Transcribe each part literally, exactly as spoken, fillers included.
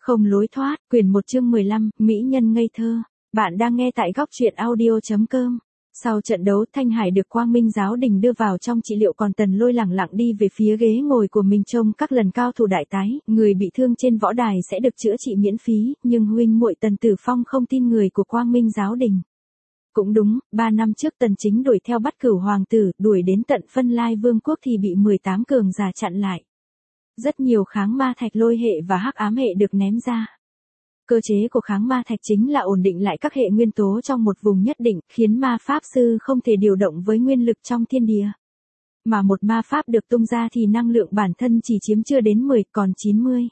Không lối thoát, quyển một chương mười lăm, Mỹ nhân ngây thơ. Bạn đang nghe tại góc truyện audio chấm com. Sau trận đấu, Thanh Hải được Quang Minh Giáo Đình đưa vào trong trị liệu, còn Tần Lôi lẳng lặng đi về phía ghế ngồi của mình trông các lần cao thủ đại tái, người bị thương trên võ đài sẽ được chữa trị miễn phí, nhưng huynh muội Tần Tử Phong không tin người của Quang Minh Giáo Đình. Cũng đúng, ba năm trước Tần Chính đuổi theo bắt Cửu hoàng tử, đuổi đến tận Phân Lai Vương quốc thì bị mười tám cường giả chặn lại. Rất nhiều kháng ma thạch lôi hệ và hắc ám hệ được ném ra. Cơ chế của kháng ma thạch chính là ổn định lại các hệ nguyên tố trong một vùng nhất định, khiến ma pháp sư không thể điều động với nguyên lực trong thiên địa. Mà một ma pháp được tung ra thì năng lượng bản thân chỉ chiếm chưa đến mười, còn chín mươi.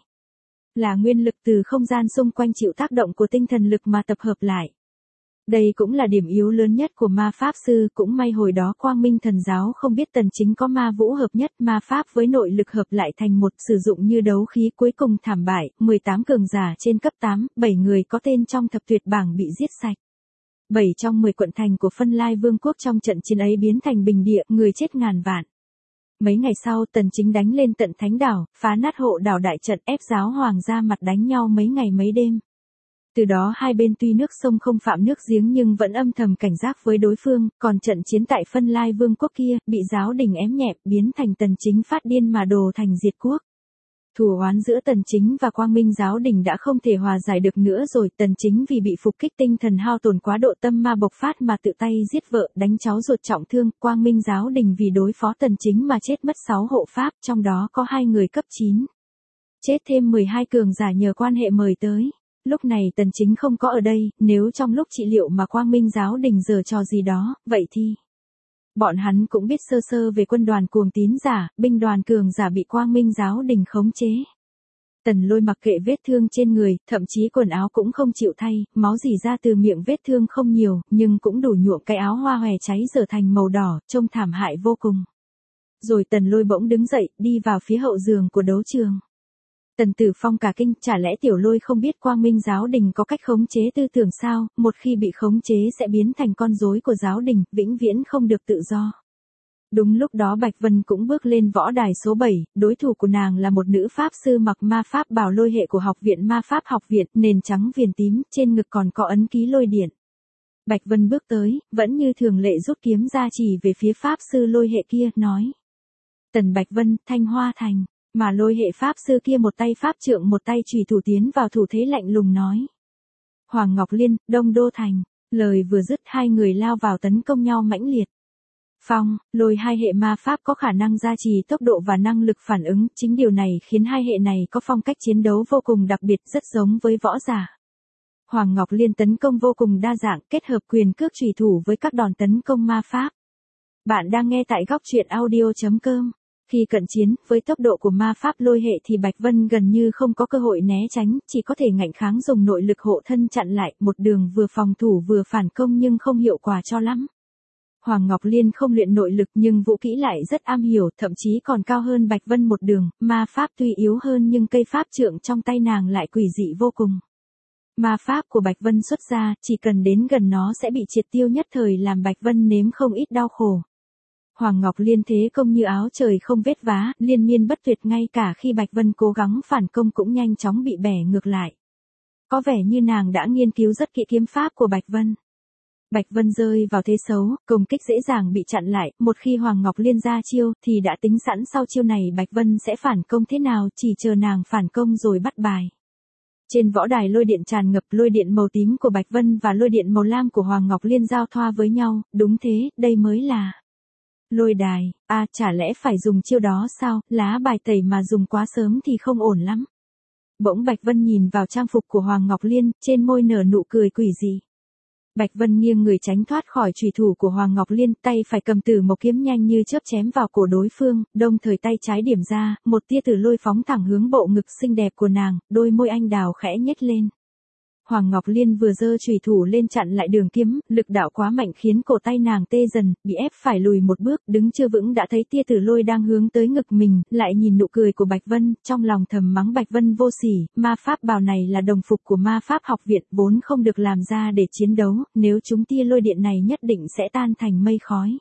Là nguyên lực từ không gian xung quanh chịu tác động của tinh thần lực mà tập hợp lại. Đây cũng là điểm yếu lớn nhất của ma pháp sư, cũng may hồi đó Quang Minh Thần Giáo không biết Tần Chính có ma vũ hợp nhất, ma pháp với nội lực hợp lại thành một, sử dụng như đấu khí, cuối cùng thảm bại, mười tám cường giả trên cấp tám, bảy người có tên trong thập tuyệt bảng bị giết sạch. bảy trong mười quận thành của Phân Lai Vương quốc trong trận chiến ấy biến thành bình địa, người chết ngàn vạn. Mấy ngày sau, Tần Chính đánh lên tận Thánh đảo, phá nát hộ đảo đại trận, ép giáo hoàng ra mặt đánh nhau mấy ngày mấy đêm. Từ đó hai bên tuy nước sông không phạm nước giếng nhưng vẫn âm thầm cảnh giác với đối phương, còn trận chiến tại Phân Lai Vương quốc kia, bị giáo đình ém nhẹp, biến thành Tần Chính phát điên mà đồ thành diệt quốc. Thù oán giữa Tần Chính và Quang Minh Giáo đình đã không thể hòa giải được nữa rồi, Tần Chính vì bị phục kích tinh thần hao tổn quá độ, tâm ma bộc phát mà tự tay giết vợ, đánh cháu ruột trọng thương, Quang Minh Giáo đình vì đối phó Tần Chính mà chết mất sáu hộ pháp, trong đó có hai người cấp chín. Chết thêm mười hai cường giả nhờ quan hệ mời tới. Lúc này Tần Chính không có ở đây, nếu trong lúc trị liệu mà Quang Minh Giáo đình giở trò gì đó, vậy thì bọn hắn cũng biết sơ sơ về quân đoàn cuồng tín giả, binh đoàn cường giả bị Quang Minh Giáo đình khống chế. Tần Lôi mặc kệ vết thương trên người, thậm chí quần áo cũng không chịu thay, máu rỉ ra từ miệng vết thương không nhiều, nhưng cũng đủ nhuộm cái áo hoa hòe cháy dở thành màu đỏ, trông thảm hại vô cùng. Rồi Tần Lôi bỗng đứng dậy, đi vào phía hậu giường của đấu trường. Tần Tử Phong cả kinh, chả lẽ Tiểu Lôi không biết Quang Minh Giáo đình có cách khống chế tư tưởng sao, một khi bị khống chế sẽ biến thành con rối của giáo đình, vĩnh viễn không được tự do. Đúng lúc đó Bạch Vân cũng bước lên võ đài số bảy, đối thủ của nàng là một nữ pháp sư mặc ma pháp bào lôi hệ của học viện ma pháp học viện, nền trắng viền tím, trên ngực còn có ấn ký lôi điện. Bạch Vân bước tới, vẫn như thường lệ rút kiếm ra chỉ về phía pháp sư lôi hệ kia, nói: Tần Bạch Vân, Thanh Hoa Thành. Mà lôi hệ pháp sư kia một tay pháp trượng một tay chùy thủ tiến vào thủ thế lạnh lùng nói: Hoàng Ngọc Liên, Đông Đô Thành. Lời vừa dứt hai người lao vào tấn công nhau mãnh liệt. Phong, lôi hai hệ ma pháp có khả năng gia trì tốc độ và năng lực phản ứng, chính điều này khiến hai hệ này có phong cách chiến đấu vô cùng đặc biệt, rất giống với võ giả. Hoàng Ngọc Liên tấn công vô cùng đa dạng, kết hợp quyền cước chùy thủ với các đòn tấn công ma pháp. Bạn đang nghe tại góc truyện audio chấm com. Khi cận chiến, với tốc độ của ma pháp lôi hệ thì Bạch Vân gần như không có cơ hội né tránh, chỉ có thể ngạnh kháng dùng nội lực hộ thân chặn lại, một đường vừa phòng thủ vừa phản công nhưng không hiệu quả cho lắm. Hoàng Ngọc Liên không luyện nội lực nhưng vũ kỹ lại rất am hiểu, thậm chí còn cao hơn Bạch Vân một đường, ma pháp tuy yếu hơn nhưng cây pháp trượng trong tay nàng lại quỷ dị vô cùng. Ma pháp của Bạch Vân xuất ra, chỉ cần đến gần nó sẽ bị triệt tiêu nhất thời, làm Bạch Vân nếm không ít đau khổ. Hoàng Ngọc Liên thế công như áo trời không vết vá, liên miên bất tuyệt, ngay cả khi Bạch Vân cố gắng phản công cũng nhanh chóng bị bẻ ngược lại. Có vẻ như nàng đã nghiên cứu rất kỹ kiếm pháp của Bạch Vân. Bạch Vân rơi vào thế xấu, công kích dễ dàng bị chặn lại, một khi Hoàng Ngọc Liên ra chiêu thì đã tính sẵn sau chiêu này Bạch Vân sẽ phản công thế nào, chỉ chờ nàng phản công rồi bắt bài. Trên võ đài lôi điện tràn ngập, lôi điện màu tím của Bạch Vân và lôi điện màu lam của Hoàng Ngọc Liên giao thoa với nhau, đúng thế, đây mới là lôi đài. À, chả lẽ phải dùng chiêu đó sao, lá bài tẩy mà dùng quá sớm thì không ổn lắm. Bỗng Bạch Vân nhìn vào trang phục của Hoàng Ngọc Liên, trên môi nở nụ cười quỷ dị. Bạch Vân nghiêng người tránh thoát khỏi chùy thủ của Hoàng Ngọc Liên, tay phải cầm Tử Mộc kiếm nhanh như chớp chém vào cổ đối phương, đồng thời tay trái điểm ra, một tia tử lôi phóng thẳng hướng bộ ngực xinh đẹp của nàng, đôi môi anh đào khẽ nhếch lên. Hoàng Ngọc Liên vừa giơ chùy thủ lên chặn lại đường kiếm, lực đạo quá mạnh khiến cổ tay nàng tê dần, bị ép phải lùi một bước, đứng chưa vững đã thấy tia tử lôi đang hướng tới ngực mình, lại nhìn nụ cười của Bạch Vân, trong lòng thầm mắng Bạch Vân vô sỉ, ma pháp bào này là đồng phục của ma pháp học viện, vốn không được làm ra để chiến đấu, nếu chúng tia lôi điện này nhất định sẽ tan thành mây khói.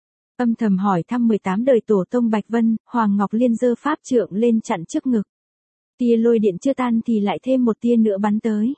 Âm thầm hỏi thăm mười tám đời tổ tông Bạch Vân, Hoàng Ngọc Liên giơ pháp trượng lên chặn trước ngực. Tia lôi điện chưa tan thì lại thêm một tia nữa bắn tới.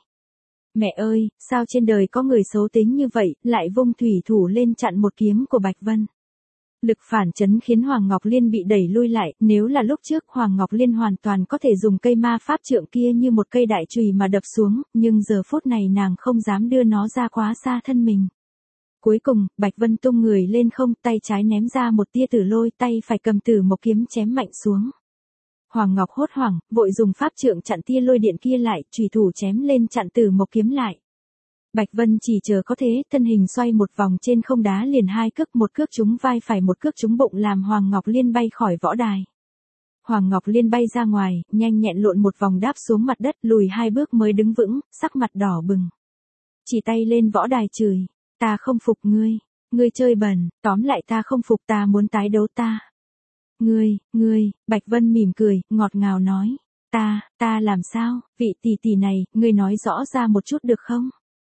Mẹ ơi, sao trên đời có người xấu tính như vậy, lại vung thủy thủ lên chặn một kiếm của Bạch Vân. Lực phản chấn khiến Hoàng Ngọc Liên bị đẩy lui lại, nếu là lúc trước Hoàng Ngọc Liên hoàn toàn có thể dùng cây ma pháp trượng kia như một cây đại chùy mà đập xuống, nhưng giờ phút này nàng không dám đưa nó ra quá xa thân mình. Cuối cùng, Bạch Vân tung người lên không, tay trái ném ra một tia tử lôi, tay phải cầm tử một kiếm chém mạnh xuống. Hoàng Ngọc hốt hoảng, vội dùng pháp trượng chặn tia lôi điện kia lại, chùy thủ chém lên chặn tử một kiếm lại. Bạch Vân chỉ chờ có thế, thân hình xoay một vòng trên không đá liền hai cước, một cước trúng vai phải một cước trúng bụng làm Hoàng Ngọc Liên bay khỏi võ đài. Hoàng Ngọc Liên bay ra ngoài, nhanh nhẹn lộn một vòng đáp xuống mặt đất, lùi hai bước mới đứng vững, sắc mặt đỏ bừng. Chỉ tay lên võ đài chửi, ta không phục ngươi, ngươi chơi bẩn, tóm lại ta không phục, ta muốn tái đấu ta. Ngươi, ngươi, Bạch Vân mỉm cười, ngọt ngào nói, ta, ta làm sao, vị tỷ tỷ này, ngươi nói rõ ra một chút được không?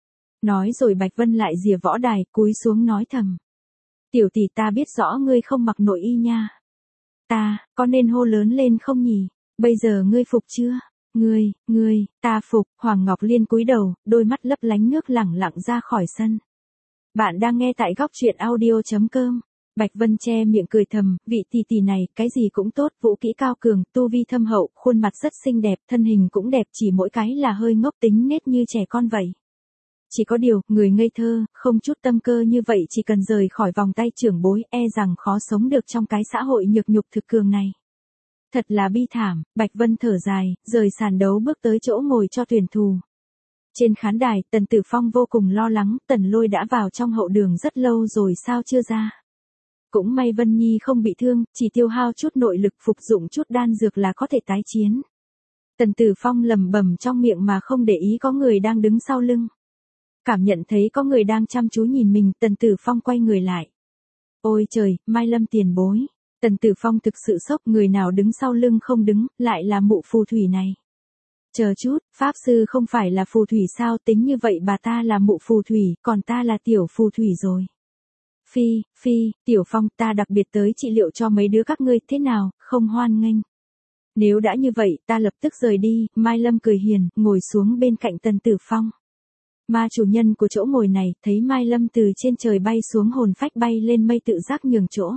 Nói rồi Bạch Vân lại rìa võ đài, cúi xuống nói thầm. Tiểu tỷ ta biết rõ ngươi không mặc nội y nha. Ta, có nên hô lớn lên không nhỉ? Bây giờ ngươi phục chưa? Ngươi, ngươi, ta phục. Hoàng Ngọc Liên cúi đầu, đôi mắt lấp lánh nước lẳng lặng ra khỏi sân. Bạn đang nghe tại góc truyện audio chấm com. Bạch Vân che miệng cười thầm, vị tỷ tỷ này, cái gì cũng tốt, vũ kỹ cao cường, tu vi thâm hậu, khuôn mặt rất xinh đẹp, thân hình cũng đẹp, chỉ mỗi cái là hơi ngốc tính nết như trẻ con vậy. Chỉ có điều, người ngây thơ, không chút tâm cơ như vậy chỉ cần rời khỏi vòng tay trưởng bối, e rằng khó sống được trong cái xã hội nhược nhục thực cường này. Thật là bi thảm, Bạch Vân thở dài, rời sàn đấu bước tới chỗ ngồi cho tuyển thù. Trên khán đài, Tần Tử Phong vô cùng lo lắng, Tần Lôi đã vào trong hậu đường rất lâu rồi sao chưa ra. Cũng may Vân Nhi không bị thương, chỉ tiêu hao chút nội lực phục dụng chút đan dược là có thể tái chiến. Tần Tử Phong lẩm bẩm trong miệng mà không để ý có người đang đứng sau lưng. Cảm nhận thấy có người đang chăm chú nhìn mình, Tần Tử Phong quay người lại. Ôi trời, Mai Lâm tiền bối. Tần Tử Phong thực sự sốc, người nào đứng sau lưng không đứng, lại là mụ phù thủy này. Chờ chút, Pháp Sư không phải là phù thủy sao, tính như vậy bà ta là mụ phù thủy, còn ta là tiểu phù thủy rồi. Phi, Phi, Tiểu Phong, ta đặc biệt tới trị liệu cho mấy đứa các ngươi, thế nào, không hoan nghênh. Nếu đã như vậy, ta lập tức rời đi. Mai Lâm cười hiền, ngồi xuống bên cạnh Tần Tử Phong. Ma chủ nhân của chỗ ngồi này, thấy Mai Lâm từ trên trời bay xuống hồn phách bay lên mây tự giác nhường chỗ.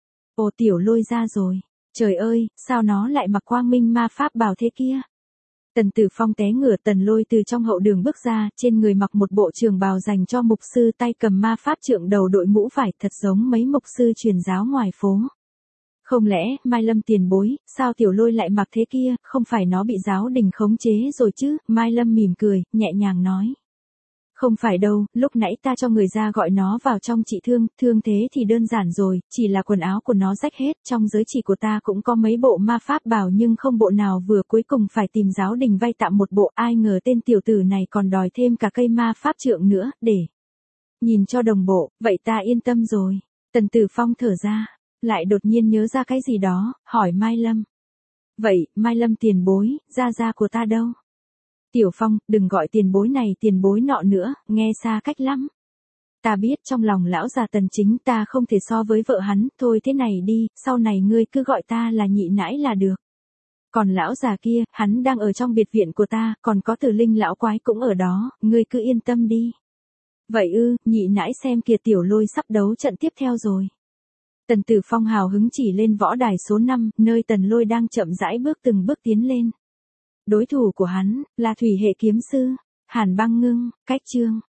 Ồ Tiểu Lôi ra rồi. Trời ơi, sao nó lại mặc quang minh ma pháp bào thế kia? Tần Tử Phong té ngửa, Tần Lôi từ trong hậu đường bước ra, trên người mặc một bộ trường bào dành cho mục sư, tay cầm ma pháp trượng, đầu đội mũ vải, thật giống mấy mục sư truyền giáo ngoài phố. Không lẽ, Mai Lâm tiền bối, sao Tiểu Lôi lại mặc thế kia, không phải nó bị giáo đình khống chế rồi chứ? Mai Lâm mỉm cười, nhẹ nhàng nói. Không phải đâu, lúc nãy ta cho người ra gọi nó vào trong trị thương, thương thế thì đơn giản rồi, chỉ là quần áo của nó rách hết, trong giới chỉ của ta cũng có mấy bộ ma pháp bào nhưng không bộ nào vừa, cuối cùng phải tìm giáo đình vay tạm một bộ, ai ngờ tên tiểu tử này còn đòi thêm cả cây ma pháp trượng nữa, để nhìn cho đồng bộ, vậy ta yên tâm rồi. Tần Tử Phong thở ra, lại đột nhiên nhớ ra cái gì đó, hỏi Mai Lâm. Vậy, Mai Lâm tiền bối, gia gia của ta đâu? Tiểu Phong, đừng gọi tiền bối này tiền bối nọ nữa, nghe xa cách lắm. Ta biết trong lòng lão già Tần chính ta không thể so với vợ hắn, thôi thế này đi, sau này ngươi cứ gọi ta là nhị nãi là được. Còn lão già kia, hắn đang ở trong biệt viện của ta, còn có Tử Linh lão quái cũng ở đó, ngươi cứ yên tâm đi. Vậy ư, nhị nãi xem kìa Tiểu Lôi sắp đấu trận tiếp theo rồi. Tần Tử Phong hào hứng chỉ lên võ đài số năm, nơi Tần Lôi đang chậm rãi bước từng bước tiến lên. Đối thủ của hắn, là thủy hệ kiếm sư, Hàn Băng Ngưng, cách chương.